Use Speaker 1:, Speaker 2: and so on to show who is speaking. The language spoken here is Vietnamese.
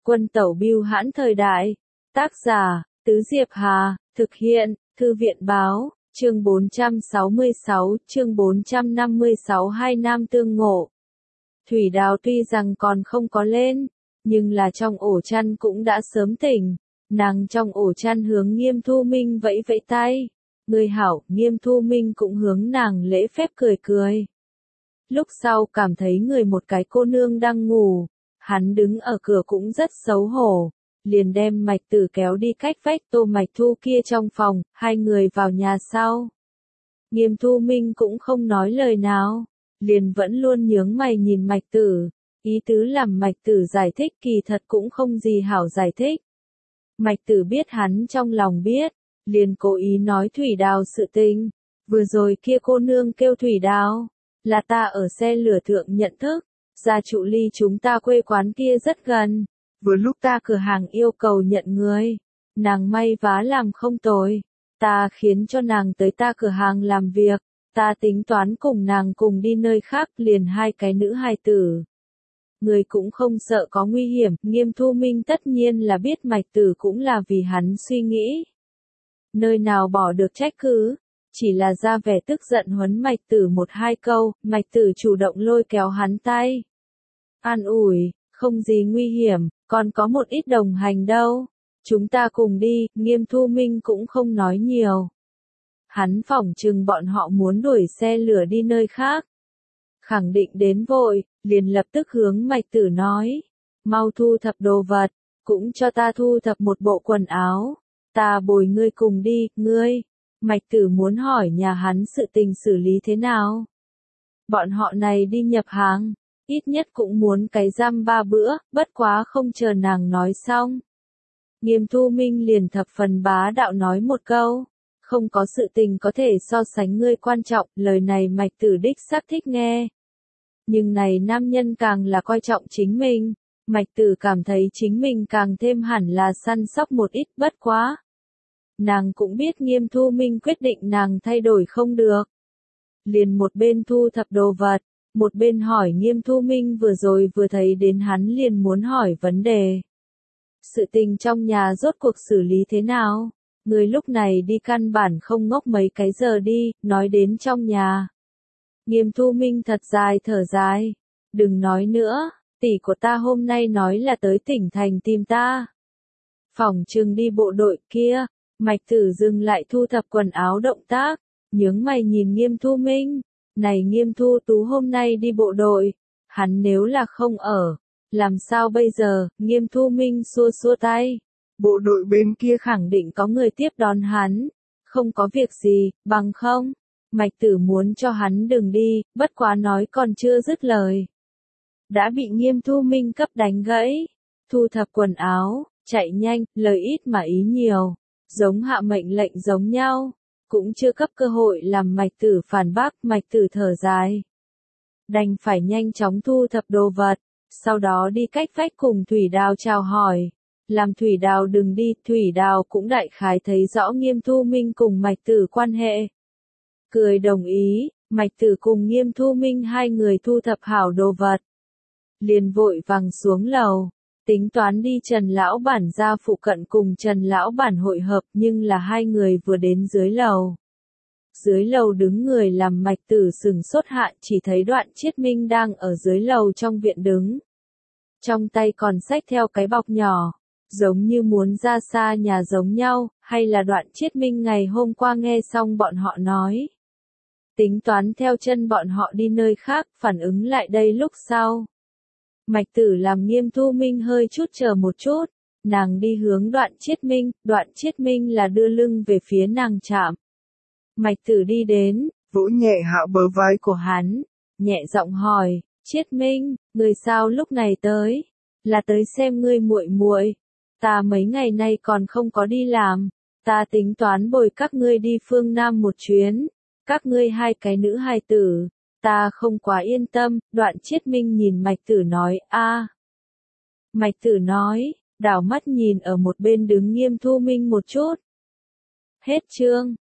Speaker 1: Quân tẩu bưu hãn thời đại. Tác giả, Tứ Diệp Hà, thực hiện, Thư viện báo, chương 466, chương 456 hai nam tương ngộ. Thủy Đào tuy rằng còn không có lên, nhưng là trong ổ chăn cũng đã sớm tỉnh. Nàng trong ổ chăn hướng Nghiêm Thu Minh vẫy vẫy tay. Người hảo, Nghiêm Thu Minh cũng hướng nàng lễ phép cười cười. Lúc sau cảm thấy người một cái cô nương đang ngủ, hắn đứng ở cửa cũng rất xấu hổ, liền đem Mạch Tử kéo đi cách vách Tô Mạch Thu kia trong phòng, hai người vào nhà sau. Nghiêm Thu Minh cũng không nói lời nào, liền vẫn luôn nhướng mày nhìn Mạch Tử, ý tứ làm Mạch Tử giải thích kỳ thật cũng không gì hảo giải thích. Mạch Tử biết hắn trong lòng biết, liền cố ý nói Thủy Đào sự tình, vừa rồi kia cô nương kêu Thủy Đào, là ta ở xe lửa thượng nhận thức, gia trụ ly chúng ta quê quán kia rất gần, vừa lúc ta cửa hàng yêu cầu nhận người, nàng may vá làm không tồi, ta khiến cho nàng tới ta cửa hàng làm việc, ta tính toán cùng nàng cùng đi nơi khác liền hai cái nữ hài tử. Người cũng không sợ có nguy hiểm, Nghiêm Thu Minh tất nhiên là biết Mạch Tử cũng là vì hắn suy nghĩ. Nơi nào bỏ được trách cứ, chỉ là ra vẻ tức giận huấn Mạch Tử một hai câu, Mạch Tử chủ động lôi kéo hắn tay. An ủi, không gì nguy hiểm, còn có một ít đồng hành đâu, chúng ta cùng đi, Nghiêm Thu Minh cũng không nói nhiều. Hắn phỏng chừng bọn họ muốn đuổi xe lửa đi nơi khác. Khẳng định đến vội, liền lập tức hướng Mạch Tử nói, mau thu thập đồ vật, cũng cho ta thu thập một bộ quần áo, ta bồi ngươi cùng đi, ngươi. Mạch Tử muốn hỏi nhà hắn sự tình xử lý thế nào. Bọn họ này đi nhập hàng, ít nhất cũng muốn cái răm 3 bữa, bất quá không chờ nàng nói xong. Nghiêm Thu Minh liền thập phần bá đạo nói một câu, không có sự tình có thể so sánh ngươi quan trọng, lời này Mạch Tử đích xác thích nghe. Nhưng này nam nhân càng là coi trọng chính mình, Mạch Tử cảm thấy chính mình càng thêm hẳn là săn sóc một ít, bất quá. Nàng cũng biết Nghiêm Thu Minh quyết định nàng thay đổi không được. Liền một bên thu thập đồ vật, một bên hỏi Nghiêm Thu Minh vừa rồi vừa thấy đến hắn liền muốn hỏi vấn đề. Sự tình trong nhà rốt cuộc xử lý thế nào? Người lúc này đi căn bản không ngốc mấy cái giờ đi, nói đến trong nhà. Nghiêm Thu Minh thật dài thở dài. Đừng nói nữa, tỷ của ta hôm nay nói là tới tỉnh thành tìm ta. Phỏng chừng đi bộ đội kia. Mạch Tử dừng lại thu thập quần áo động tác, nhướng mày nhìn Nghiêm Thu Minh. Này Nghiêm Thu Tú hôm nay đi bộ đội, hắn nếu là không ở, làm sao bây giờ? Nghiêm Thu Minh xua xua tay. Bộ đội bên kia khẳng định có người tiếp đón hắn, không có việc gì, bằng không. Mạch Tử muốn cho hắn đừng đi, bất quá nói còn chưa dứt lời. Đã bị Nghiêm Thu Minh cấp đánh gãy, thu thập quần áo, chạy nhanh, lời ít mà ý nhiều, giống hạ mệnh lệnh giống nhau, cũng chưa cấp cơ hội làm Mạch Tử phản bác, Mạch Tử thở dài. Đành phải nhanh chóng thu thập đồ vật, sau đó đi cách vách cùng Thủy Đào chào hỏi. Làm Thủy Đào đừng đi, Thủy Đào cũng đại khái thấy rõ Nghiêm Thu Minh cùng Mạch Tử quan hệ. Cười đồng ý, Mạch Tử cùng Nghiêm Thu Minh hai người thu thập hảo đồ vật. Liền vội vàng xuống lầu, tính toán đi Trần Lão Bản ra phụ cận cùng Trần Lão Bản hội hợp, nhưng là hai người vừa đến dưới lầu. Dưới lầu đứng người làm Mạch Tử sừng sốt hạ, chỉ thấy Đoạn Chiết Minh đang ở dưới lầu trong viện đứng. Trong tay còn xách theo cái bọc nhỏ, giống như muốn ra xa nhà giống nhau, hay là Đoạn Chiết Minh ngày hôm qua nghe xong bọn họ nói. Tính toán theo chân bọn họ đi nơi khác, phản ứng lại đây lúc sau. Mạch Tử làm Nghiêm Thu Minh hơi chút chờ một chút, nàng đi hướng Đoạn Chiết Minh là đưa lưng về phía nàng chạm. Mạch Tử đi đến, vỗ nhẹ hạ bờ vai của hắn, nhẹ giọng hỏi, Chiết Minh, người sao lúc này tới? Là tới xem ngươi muội muội. Ta mấy ngày nay còn không có đi làm, ta tính toán bồi các ngươi đi phương Nam một chuyến, các ngươi hai cái nữ hài tử. Ta không quá yên tâm, Đoạn Chiết Minh nhìn Mạch Tử nói, a. Mạch Tử nói, đảo mắt nhìn ở một bên đứng Nghiêm Thu Minh một chút. Hết chương.